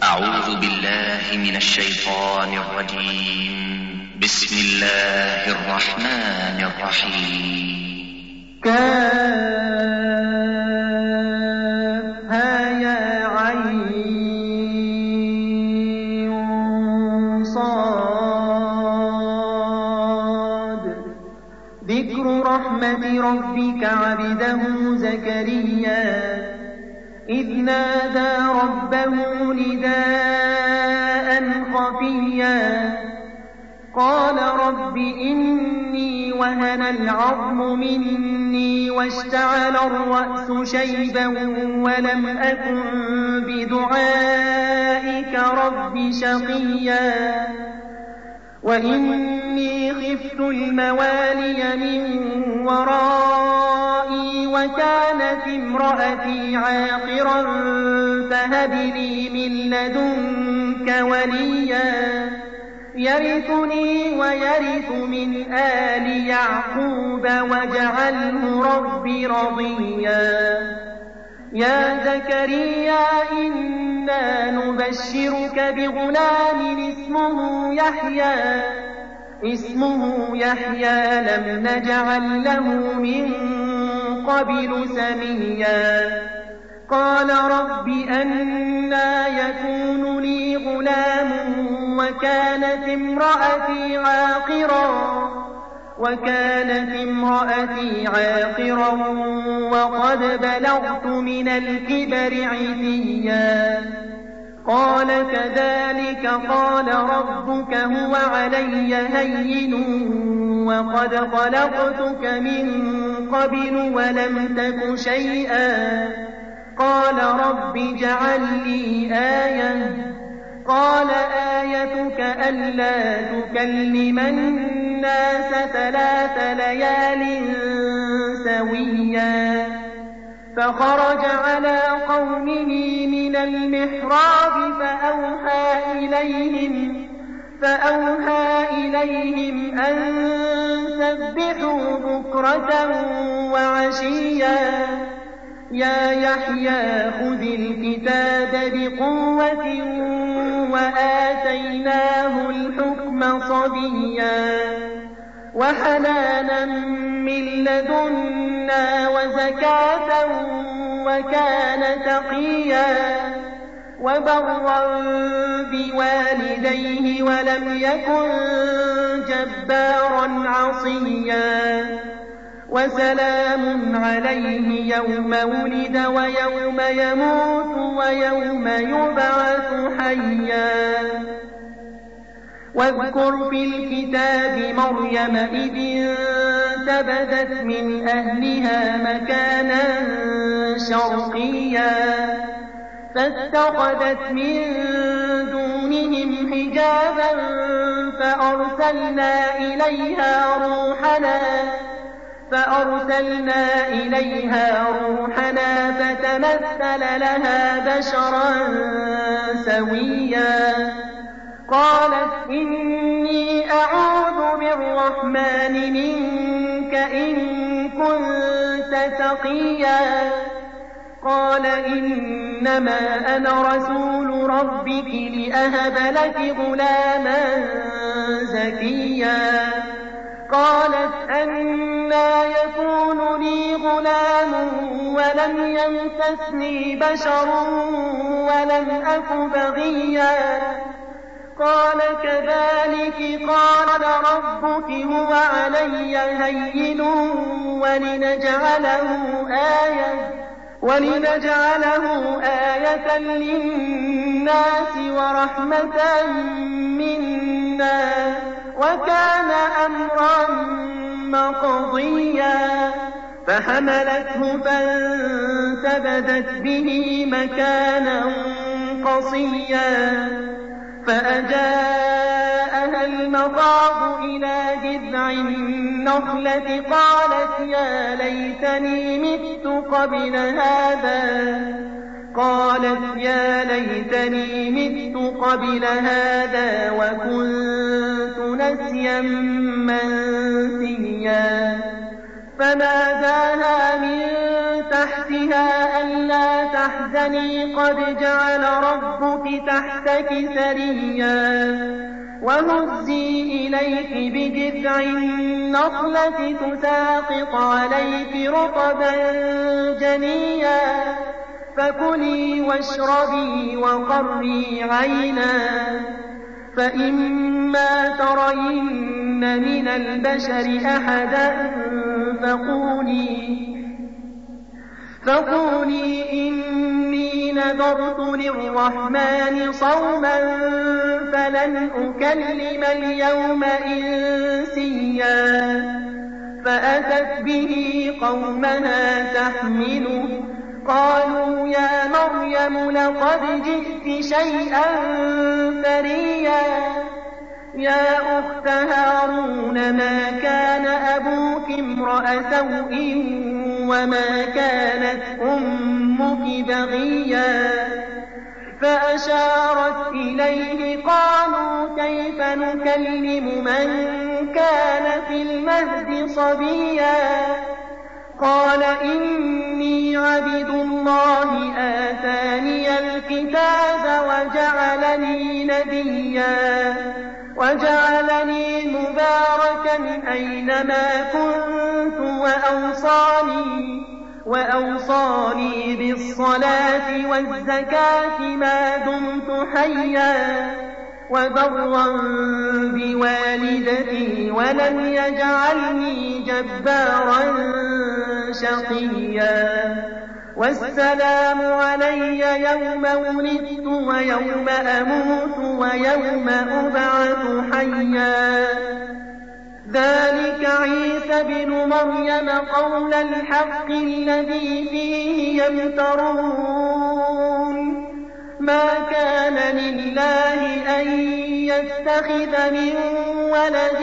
أعوذ بالله من الشيطان الرجيم. بسم الله الرحمن الرحيم. كافها يا عين صاد. ذكر رحمة ربك عبده زكريا إذ نادى ربه نداء خفيا قال رب إني وهن العظم مني واشتعل الرأس شيبا ولم أكن بدعائك رب شقيا وإني خفت الموالي من ورائي وكانت امرأتي عاقرا فهب لي من لدنك وليا يرثني ويرث من آل يعقوب واجعله رب رضيا. يا زكريا إنا نبشرك بغلام اسمه يحيى لم نجعل له من قبل سميا. قال رب أنى يكون لي غلام وكانت امرأتي عاقرا وقد بلغت من الكبر عتيا. قال كذلك قال ربك هو علي هين وقد خلقتك من قبل ولم تك شيئا. قال رب اجعل لي آية. قال آيتك ألا تكلم الناس 3 ليال سويا. فخرج على قومه من المحراب فأوحى إليهم أن سبحوا بكرة وعشيا. يا يحيى خذ الكتاب بقوة وآتيناه الحكم صبيا وحنانا من لدنا وزكاة وكان تقيا وبرا بوالديه ولم يكن جبارا عصيا. وسلام عليه يوم ولد ويوم يموت ويوم يبعث حيا. واذكر في الكتاب مريم إذ انتبذت من أهلها مكانا شرقيا فاتخذت من دونهم حجابا فأرسلنا إليها روحنا فتمثل لها بشرا سويا. قالت إني أعوذ بالرحمن منك إن كنت تقيا. قال إنما أنا رسول ربك لأهب لك غلاما زكيا. قالت أنى يكون لي غلام ولم يمسسني بشر ولم أك بغيا. قال كذلك قال ربك هو علي هين ولنجعله آية للناس ورحمة منا وكان أمرا مقضيا. فحملته فانتبذت به مكانا قصيا فأجاءها المخاض إلى جذع النخلة قالت يا ليتني مت قبل هذا وكنت نسيا منسيا. فناداها من تحت نفسها ألا تحزني قد جعل ربك تحتك سريا وهزي إليك بجذع النخلة تساقط عليك رطبا جنيا فكلي واشربي وقري عينا فإما ترين من البشر أحدا فقولي إني نذرت للرحمن صوما فلن أكلم اليوم إنسيا فأتت به قومها تحمله قالوا يا مريم لقد جئت شيئا فريا يا أخت هارون ما كان أبوك امرأ سوء وما كانت أمك بغيا فأشارت إليه قالوا كيف نكلم من كان في المهد صبيا قال إني عبد الله آتاني الكتاب وجعلني نبيا وجعلني مباركا أينما كنت وأوصاني بالصلاة والزكاة ما دمت حيا وبرا بوالدتي ولم يجعلني جبارا شقيا والسلام علي يوم ولدت ويوم أموت ويوم أبعث حيا ذلك عيسى بن مريم قول الحق الذي فيه يمترون ما كان لله أن يتخذ من ولد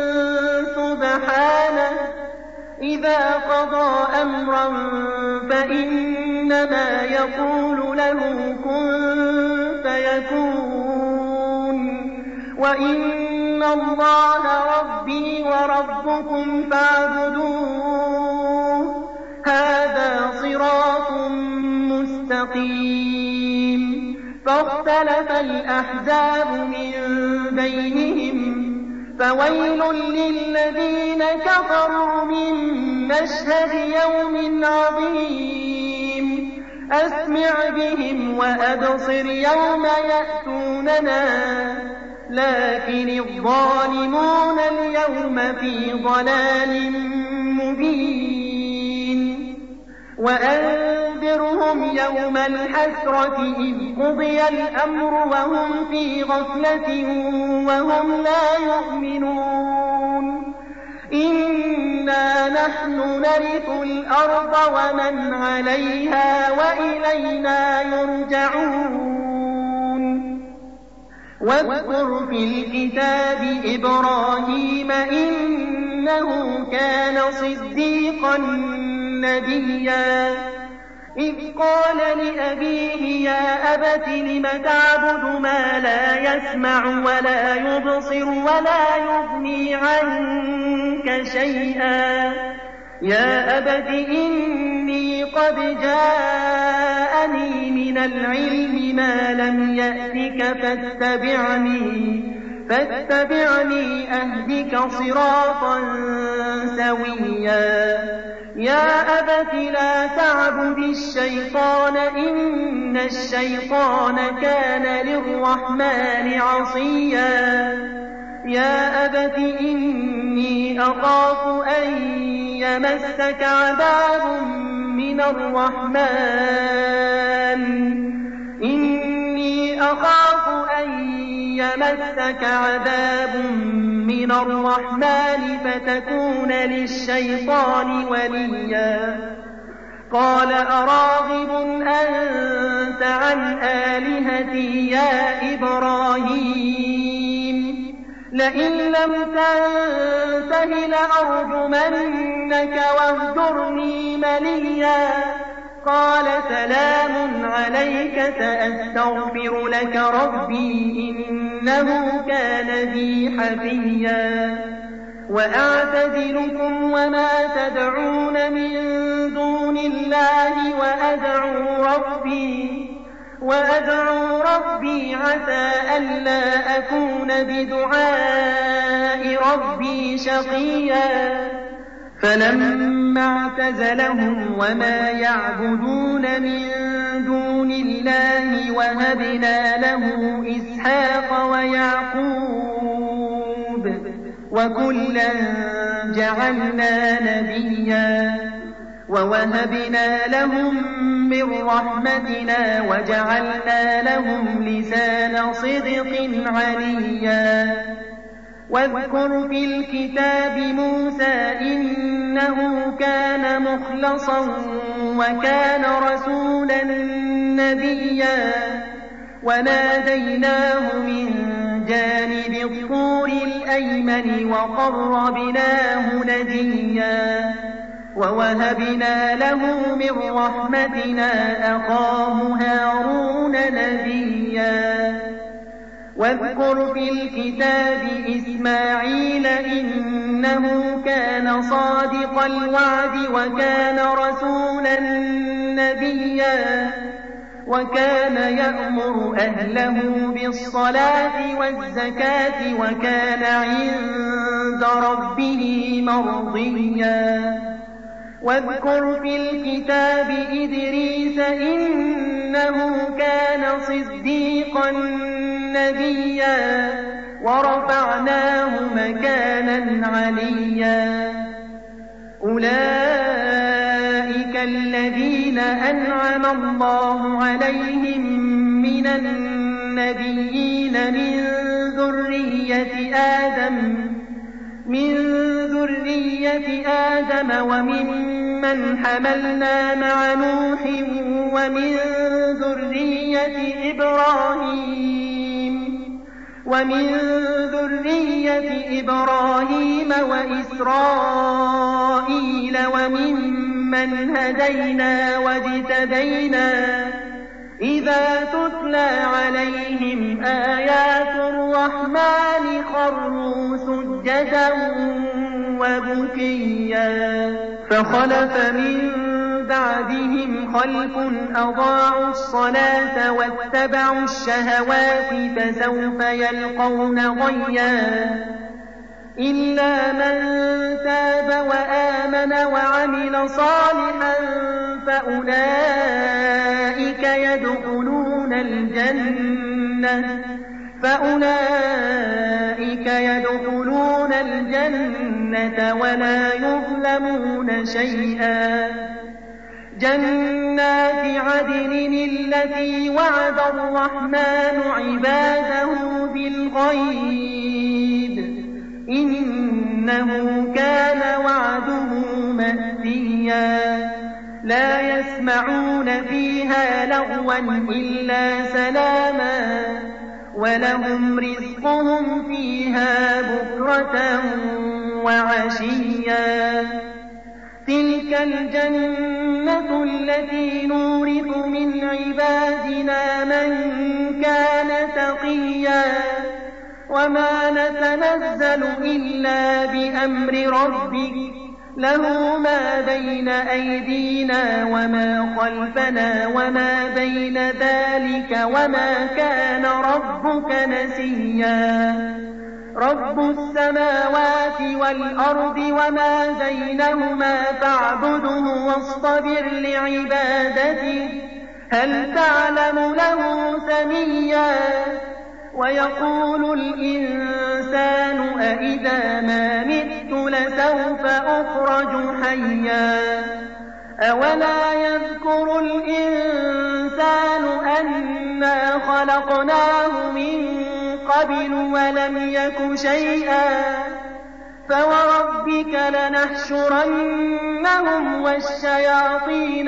سبحانه إذا قضى أمرا فإنما يقول له كن فيكون وإن الله ربي وربكم فاعبدوه هذا صراط مستقيم فاختلف الأحزاب من بينهم فويل للذين كفروا من مشهد يوم عظيم أسمع بهم وأبصر يوم يأتوننا لكن الظالمون اليوم في ضلال مبين وأنذرهم يوم الحسرة إذ قضي الأمر وهم في غفلة وهم لا يؤمنون إنا نحن نرث الأرض ومن عليها وإلينا يرجعون واذكر في الكتاب إبراهيم إنه كان صديقا نبيا إذ قال لأبيه يا أبت لم تعبد ما لا يسمع ولا يبصر ولا يغني عنك شيئا يا أبت إني قد جاءني من العلم ما لم يأتك فاتبعني أهدك صراطا سويا يا أبت لا تعبد الشيطان إن الشيطان كان للرحمن عصيا يا أبت إني أخاف أن يمسك عذاب من الرحمن فتكون للشيطان وليا قال أراغب أنت عن آلهتي يا إبراهيم لئن لم تنته لأرجمنك واهجرني مليا قال سلام عليك سأستغفر لك ربي إنه كان بي حفيا وأعتزلكم وما تدعون من دون الله وأدعو ربي عسى ألا أكون بدعاء ربي شقيا فلما اعتزلهم وما يعبدون من دون الله وهبنا له إسحاق ويعقوب وكلا جعلنا نبيا ووهبنا لهم من رحمتنا وجعلنا لهم لسان صدق عليا واذكر في الكتاب موسى إنه كان مخلصا وكان رسولا نبيا وناديناه من جانب الطور الأيمن وقربناه نجيا ووهبنا له من رحمتنا أخاه هارون نبيا واذكر في الكتاب إسماعيل إنه كان صادق الوعد وكان رسولا نبيا وكان يأمر أهله بالصلاة والزكاة وكان عند ربه مرضيا واذكر في الكتاب إدريس إنه كان صديقا نبيا ورفعناه مكانا عليا أولئك الذين أنعم الله عليهم من النبيين من ذرية آدم وممن حملنا مع نوح ومن ذرية إبراهيم وإسرائيل وممن هدينا واجتبينا إذا تتلى عليهم آيات الرحمن خروا سجدا وبكيا فخلف من بعدهم خلف أضاعوا الصلاة واتبعوا الشهوات فسوف يلقون غيا إلا من تاب وآمن وعمل صالحا فأولئك يدخلون الجنة ولا يظلمون شيئا جنات عدن التي وعد الرحمن عباده بالغيب إنه كان وعده مأتيا لا يسمعون فيها لغوا إلا سلاما ولهم رزقهم فيها بكرة وعشيا تلك الجنة التي نورث من عبادنا من كان تقيا وما نتنزل إلا بأمر ربك له ما بين أيدينا وما خلفنا وما بين ذلك وما كان ربك نسيا رب السماوات والأرض وما بينهما فاعبده واصطبر لعبادته هل تعلم له سميا ويقول الإنسان أإذا ما مت لسوف أخرج حيا أولا يذكر الإنسان أنا خلقناه من قبل ولم يك شيئا فوربك لنحشرنهم والشياطين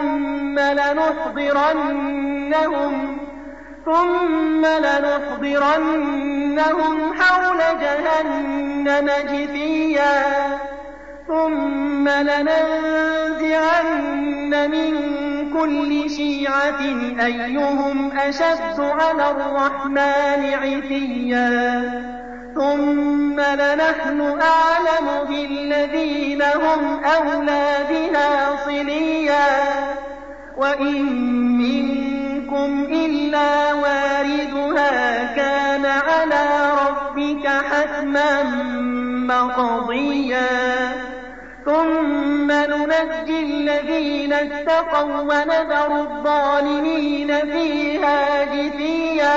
ثم لنحضرنهم حول جهنم جثيا ثم لننزعن من كل شيعة أيهم أشد على الرحمن عتيا ثم لنحن أعلم بالذين هم أولى بها صليا وإن منكم إلا واردها كان على ربك حتما مقضيا ثم ننجي الذين اتقوا ونذر الظالمين فيها جثيا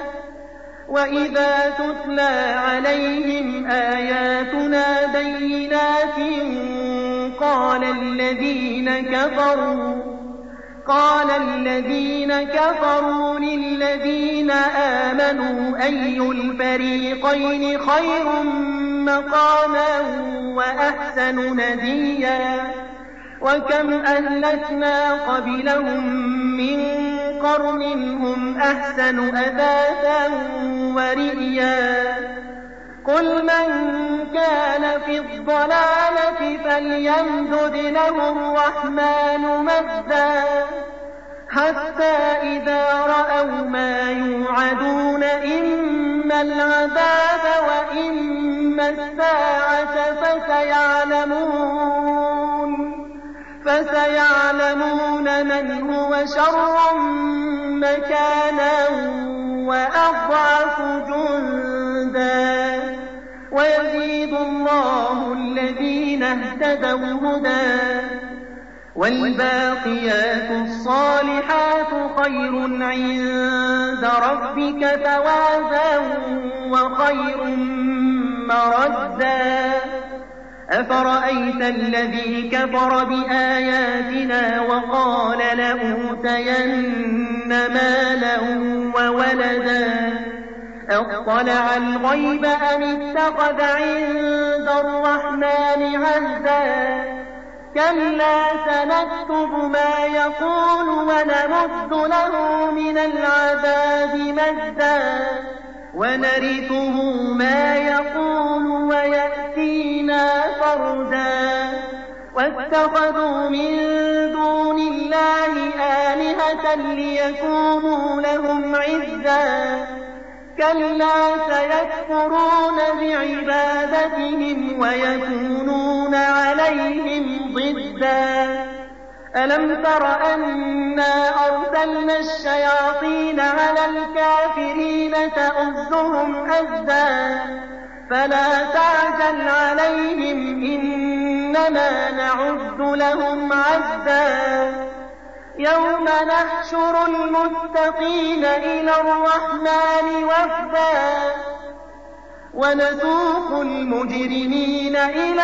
وإذا تتلى عليهم آياتنا بينات قال الذين كفروا للذين آمنوا أي الفريقين خير مقاما وأحسن نديا وكم أهلكنا قبلهم من قرن هم أحسن أثاثا ورئيا قل من كان في الضلالة فليمدد له الرحمن مدا حتى إذا رأوا ما يوعدون إما العذاب وإما الساعة فسيعلمون من هو شر مكانا وأضعف جندا ويزيد الله الذين اهتدوا هدى والباقيات الصالحات خير عند ربك ثوابا وخير مردا أفرأيت الذي كفر بآياتنا وقال لأوتين مالا وولدا أطلع الغيب أم اتخذ عند الرحمن عهدا كلا سنكتب ما يقول ونمد له من العذاب مدا ونرثه ما يقول ويأتينا فردا واتخذوا من دون الله آلهة ليكونوا لهم عزا كلا سيكفرون بعبادتهم ويكونون عليهم ضدا ألم تر أنا أرسلنا الشياطين على الكافرين تؤزهم أزا فلا تعجل عليهم إنما نعد لهم عدا يوم نحشر المتقين إلى الرحمن وفدا ونسوق المجرمين إلى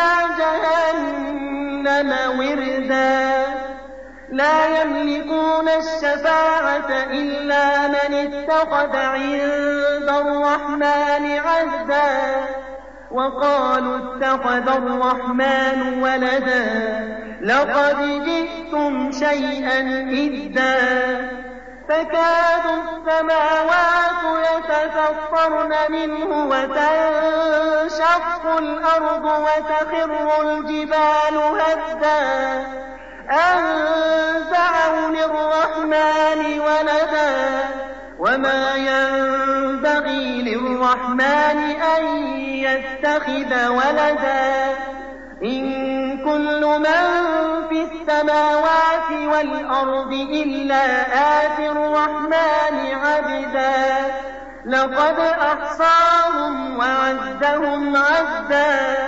جهنم وردا لا يملكون الشفاعة إلا من اتخذ عند الرحمن عهدا وقالوا اتخذ الرحمن ولدا لقد جئتم شيئا إدا تكاد السماوات يتفطرن منه وتنشق الأرض وتخر الجبال هدا أن دعوا للرحمن ولدا وما ينبغي للرحمن أن يتخذ ولدا إن كل من في السماوات والأرض إلا آتي الرحمن عبدا لقد أحصاهم وعدهم عدا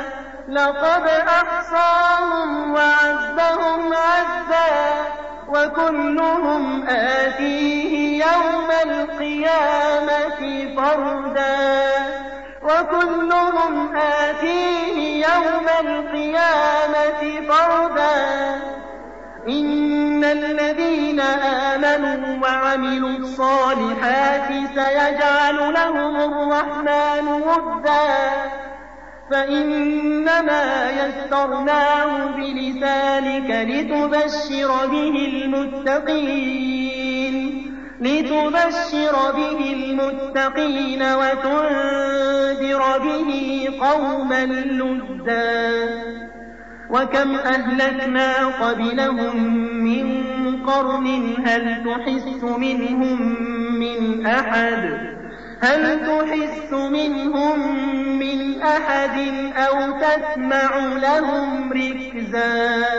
وكلهم آتيه يوم القيامة فردا إن الذين آمنوا وعملوا الصالحات سيجعل لهم الرحمن ودا فإنما يسرناه بلسانك لتبشر به المتقين وتنذر به قوما لدا وكم أهلكنا قبلهم من قرن هل تحس منهم من أحد هل تحس منهم من أحد أو تسمع لهم ركزا